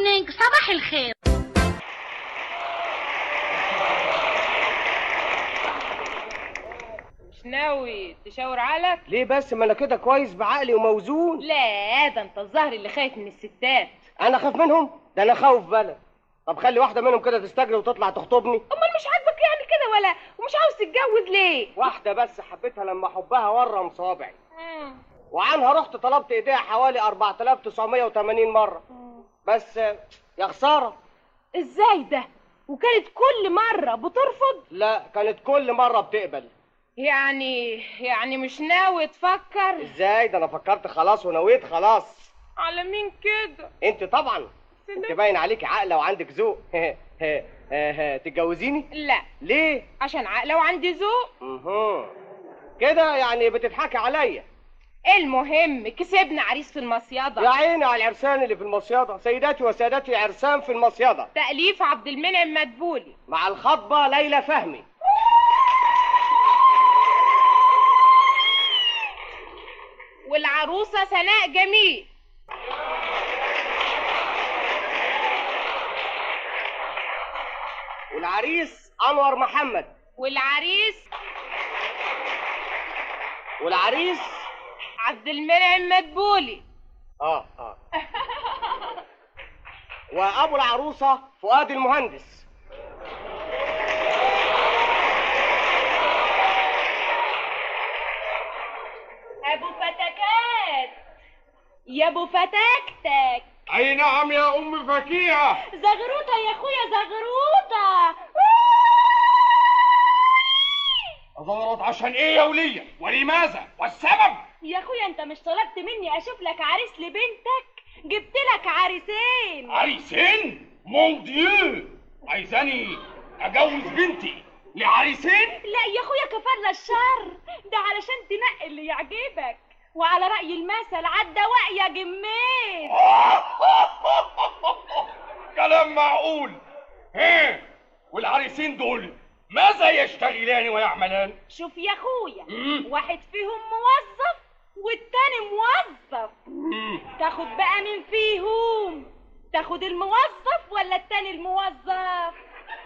مورنينج، صباح الخير. مش ناوي تشاور عقلك؟ ليه بس؟ ما انا كده كويس بعقلي وموزون. لا ده انت الظاهر اللي خايف من الستات. انا خايف منهم؟ ده انا خوف بلد. طب خلي واحده منهم كده تستجري وتطلع تخطبني. امال مش عاجبك يعني كده ولا ومش عاوز تتجوز ليه؟ واحده بس حبيتها لما حبها ورم صابعي، وعنها رحت طلبت ايديها حوالي 4980 مره. بس يا خساره. ازاي ده؟ وكانت كل مره بترفض؟ لا، كانت كل مره بتقبل. يعني مش ناوي تفكر؟ ازاي؟ ده انا فكرت خلاص ونويت خلاص. على مين كده؟ انت طبعا. انت باين عليكي عاقله وعندك ذوق. تتجوزيني؟ لا. ليه؟ عشان عاقله وعندي ذوق. كده يعني بتضحكي عليا. المهم كسبنا عريس في المصيادة. يا عيني على العرسان اللي في المصيادة. سيداتي وسادتي، عرسان في المصيادة. تأليف عبد المنعم مدبولي مع الخطبة ليلى فهمي. والعروسة سناء جميل. والعريس أنور محمد. والعريس عبد المنعم مدبولي. وأبو العروسة فؤاد المهندس. أبو فتكات يا أبو فتكتك. أي نعم يا أم فكيهة. زغروطة يا أخويا زغروطة. أزغرط عشان إيه يا ولية؟ ولماذا؟ والسبب؟ يا أخويا أنت مش طلبت مني أشوف لك عريس لبنتك؟ جبت لك عريسين. عريسين؟ مون ديو، عايزاني أجوز بنتي لعريسين؟ لا يا أخويا كفرنا الشر، ده علشان تنقي اللي يعجبك، وعلى رأي المثل عالدواء يا جميل. كلام معقول. والعريسين دول ماذا يشتغلان ويعملان؟ شوف يا اخويا، واحد فيهم موظف والتاني موظف. تاخد بقى مين فيهم؟ تاخد الموظف ولا التاني الموظف؟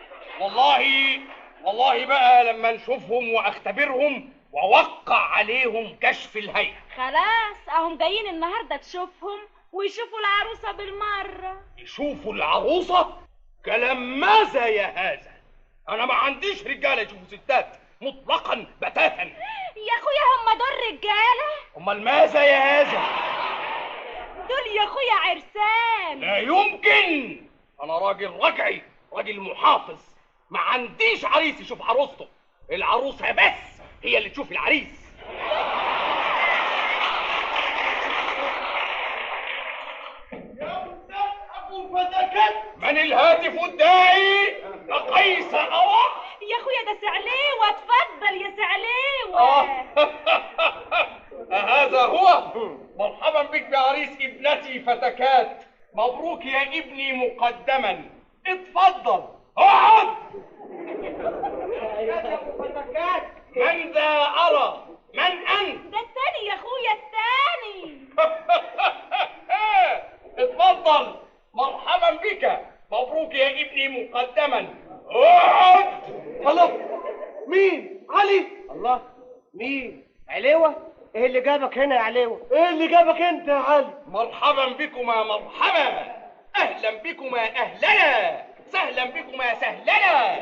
والله بقى لما نشوفهم واختبرهم واوقع عليهم كشف الهيئة. خلاص اهم جايين النهارده تشوفهم ويشوفوا العروسة بالمرة. يشوفوا العروسة؟ كلام ماذا يا هذا؟ أنا ما عنديش رجالة يشوفوا ستات مطلقا بتاتا. يا أخويا هم دول رجالة؟ أمال ماذا يا هذا؟ دول يا أخويا عرسان. لا يمكن. أنا راجل رجعي، راجل محافظ، ما عنديش عريس يشوف عروسته. العروسة بس هي اللي تشوف العريس. من الهاتف الداعي؟ قيس أوى؟ يا اخويا ده سعليوة، اتفضل يا سعليوة. هذا هو؟ مرحبا بك بعريس ابنتي فتكات. مبروك يا ابني مقدما. اتفضل اقعد. فتكات، من ذا أرى؟ من أنت؟ ده التاني يا اخويا التاني. اتفضل مرحبا بك. مبروك يا ابني مقدما. اقعد. الله، مين؟ علي. الله، مين؟ عليوة؟ ايه اللي جابك هنا يا عليوة؟ ايه اللي جابك انت يا علي؟ مرحبا بكما مرحبا، اهلا بكما اهلنا، سهلا بكما سهلنا.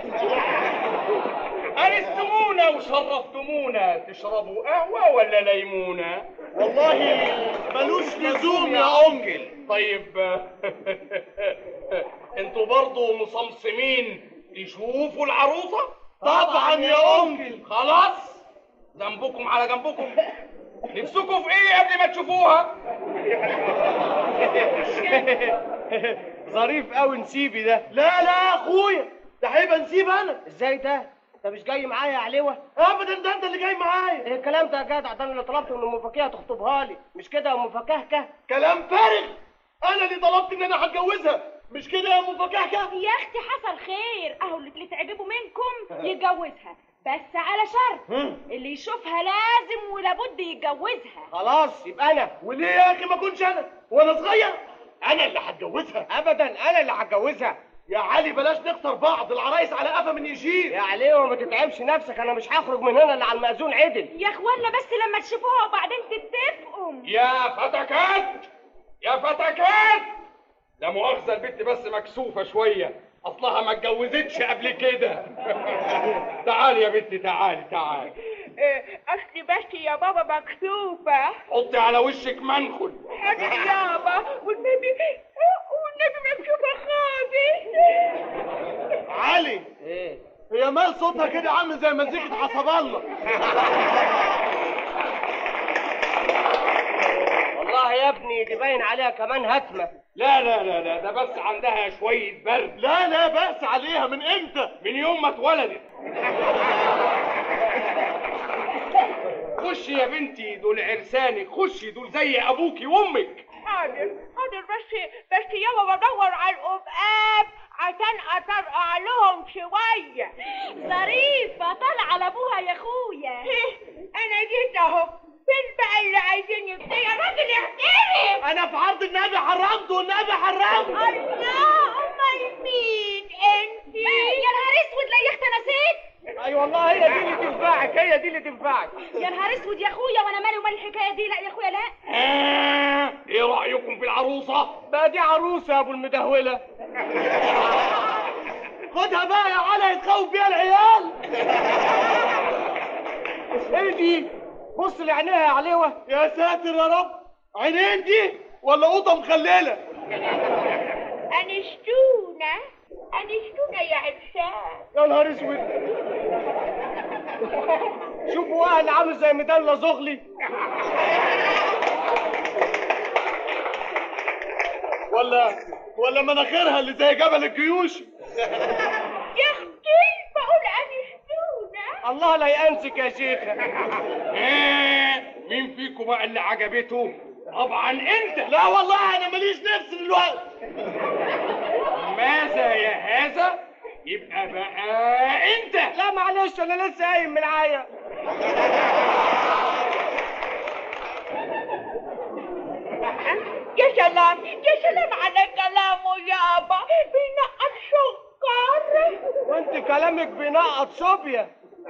انستمونا وشرفتمونا. تشربوا قهوة ولا ليمونة؟ والله ملوش لزوم يا انكل. طيب انتوا برضو مصمصمين تشوفوا العروسة؟ طبعا يا انكل. خلاص، ذنبكم على جنبكم. نفسكم في ايه قبل ما تشوفوها؟ ظريف قوي نسيبي ده. لا يا اخويا، ده هيبقى نسيب انا. ازاي ده؟ انت مش جاي معايا يا عليوة؟ ابدا، ده انت اللي جاي معايا. ايه الكلام ده يا جدع؟ ده انا اللي طلبت من ام فكيهة تخطبها لي، مش كده يا ام فكاهكة؟ كلام فارغ، انا اللي طلبت ان انا هتجوزها، مش كده يا ام فكاهكة؟ يا اختي حصل خير، اهو اللي تعجبوا منكم يتجوزها، بس على شرط اللي يشوفها لازم ولابد يتجوزها. خلاص يبقى انا. وليه يا اخي ما كنتش انا وانا صغير؟ انا اللي هتجوزها؟ ابدا انا اللي هتجوزها. يا علي بلاش نخسر بعض، العرايس على قفا من يشيل. يا علي وما تتعبش نفسك، انا مش هخرج من هنا الا على المأذون عدل. يا اخوانا بس لما تشوفوها وبعدين تتفقوا. يا فتكات يا فتكات، لا مؤاخذة البت بس مكسوفة شوية، أصلها ما اتجوزتش قبل كده. تعالي يا بنتي، تعالي. اصلي بس يا بابا مكسوفة. حطي على وشك منخل. حاضر يابا، والنبي مكسوفة خالص. علي ايه؟ هي مال صوتها كده عامل زي مزيكة حسب الله. والله يا ابني دي باين عليها كمان هتمة. لا ده بس عندها شوية برد. لا بأس عليها. من امتى؟ من يوم ما اتولدت. خشي يا بنتي، دول عرسانك، خشي، دول زي ابوكي وامك. حاضر بس يابا بدور على القبقاب عشان اطرقع لهم شوية. ظريفة طالعة لابوها يا اخويا. انا جيت اهو. فين بقى اللي عايزين يبتدي يا راجل احترم؟ انا في عرض النبي حرمته والنبي حرمته. الله، امال مين انتي؟ يا نهار اسود، لا يا اختي نسيت. اي والله هي دي اللي تنفعك، هي دي اللي تنفعك. يا نهار اسود يا اخويا، وانا مالي ومال الحكايه دي؟ لا يا اخويا لا. ايه رأيكم في العروسة؟ بقى دي عروسة يا ابو المدهولة. خدها بقى يا علي يتخوف بيها العيال. ايه دي؟ بص لعينيها يا عليوة. يا ساتر يا رب، عينين دي ولا قطة مخللة؟ انشتونا يا عرسان. يا نهار اسود. شوفوا واحد عامل زي مدلة زغلي. ولا مناخيرها اللي زي جبل الجيوش. يا اختي بقول انشتونا. الله لا يأنسك يا شيخة. مين فيكم بقى اللي عجبته؟ طبعا انت. لا والله انا ماليش نفس دلوقتي. ماذا يا هذا؟ يبقى بقى انت. لا معلش انا لسه قايم من العاية. يا سلام على كلامه يابا، بينقط سكر. وانت كلامك بينقط صوبيا.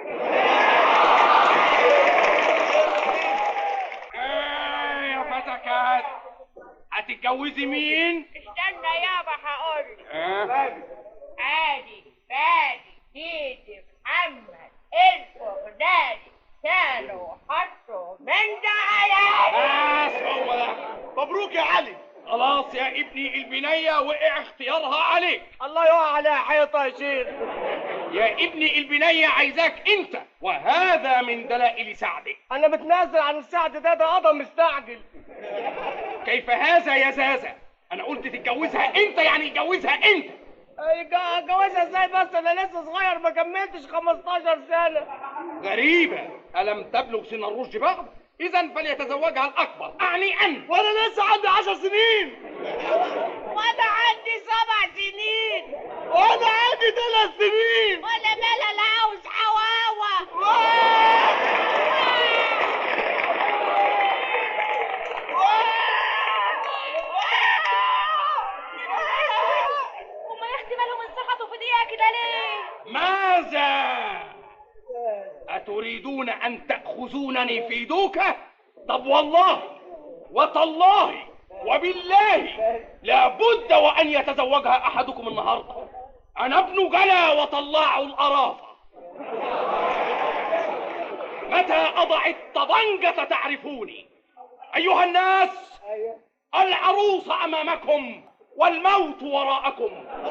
يا فتكات، هتتجوزي مين؟ استنى يابا هقول. عادي سيدي محمد البغدادي سالوا حطوا من ده على. بس هو ده. مبروك يا علي. خلاص يا ابني، البنية وقع اختيارها عليك. الله يقع عليها حيطة يا شيخ. يا ابني البنية عايزاك انت، وهذا من دلائل سعدك. انا متنازل عن السعد ده قضى مستعجل. كيف هذا يا زازة؟ انا قلت تتجوزها انت، يعني اتجوزها انت. جوازها ازاي بس؟ انا لسه صغير ما كملتش 15 سنة. غريبة، ألم تبلغ سن الرشد بعد؟ إذا فليتزوجها الأكبر، أعني أنت. وانا لسه عندي 10 سنين. وانا عندي 7 سنين. وانا عندي 3 سنين. ولا مالا لا عاوز حواوة. هما يا اختي مالهم انسخطوا في دقيقة كده ليه؟ ماذا؟ أتريدون أن تأخذونني في دوكة؟ طب والله وتالله وبالله لابد وأن يتزوجها أحدكم النهاردة. أنا ابن جلا وطلاع الأرافة. متى أضع الطبنجة تعرفوني. أيها الناس، العروس أمامكم والموت وراءكم.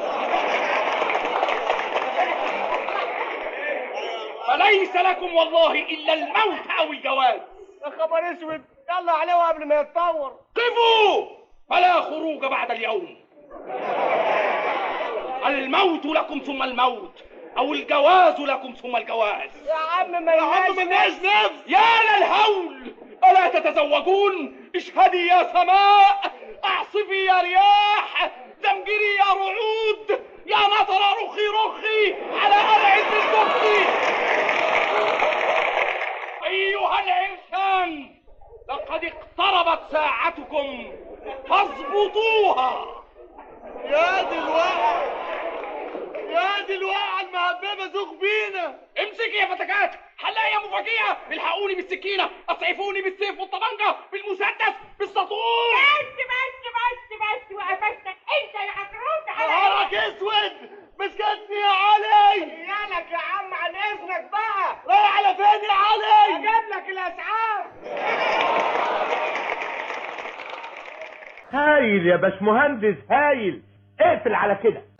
فليس لكم والله إلا الموت أو الجواز. يا خبر اسود، يلا عليه قبل ما يتطور. قفوا، فلا خروج بعد اليوم. الموت لكم ثم الموت، أو الجواز لكم ثم الجواز. يا عم ملناش نفس. يا للهول، ألا تتزوجون؟ اشهدي يا سماء، أعصفي يا رياح، زمجري يا رعود، يا مطر رخي على أبعد الكفر. أيها العرسان، لقد اقتربت ساعتكم فاظبطوها. مزوغ بينا. امسكي يا فتكات، حلاقي يا مفاجئة، الحقوني بالسكينة، اسعفوني بالسيف والطبنجة، بالمسدس، بالساطور. بس وقفشتك انت يا عكروت على نهارك اسود، مسكتني يا علي. يالك يا عم عن اذنك بقى. رايح على فين يا علي؟ اجيب لك الاسعاف. هايل يا باشمهندس هايل، اقفل على كده.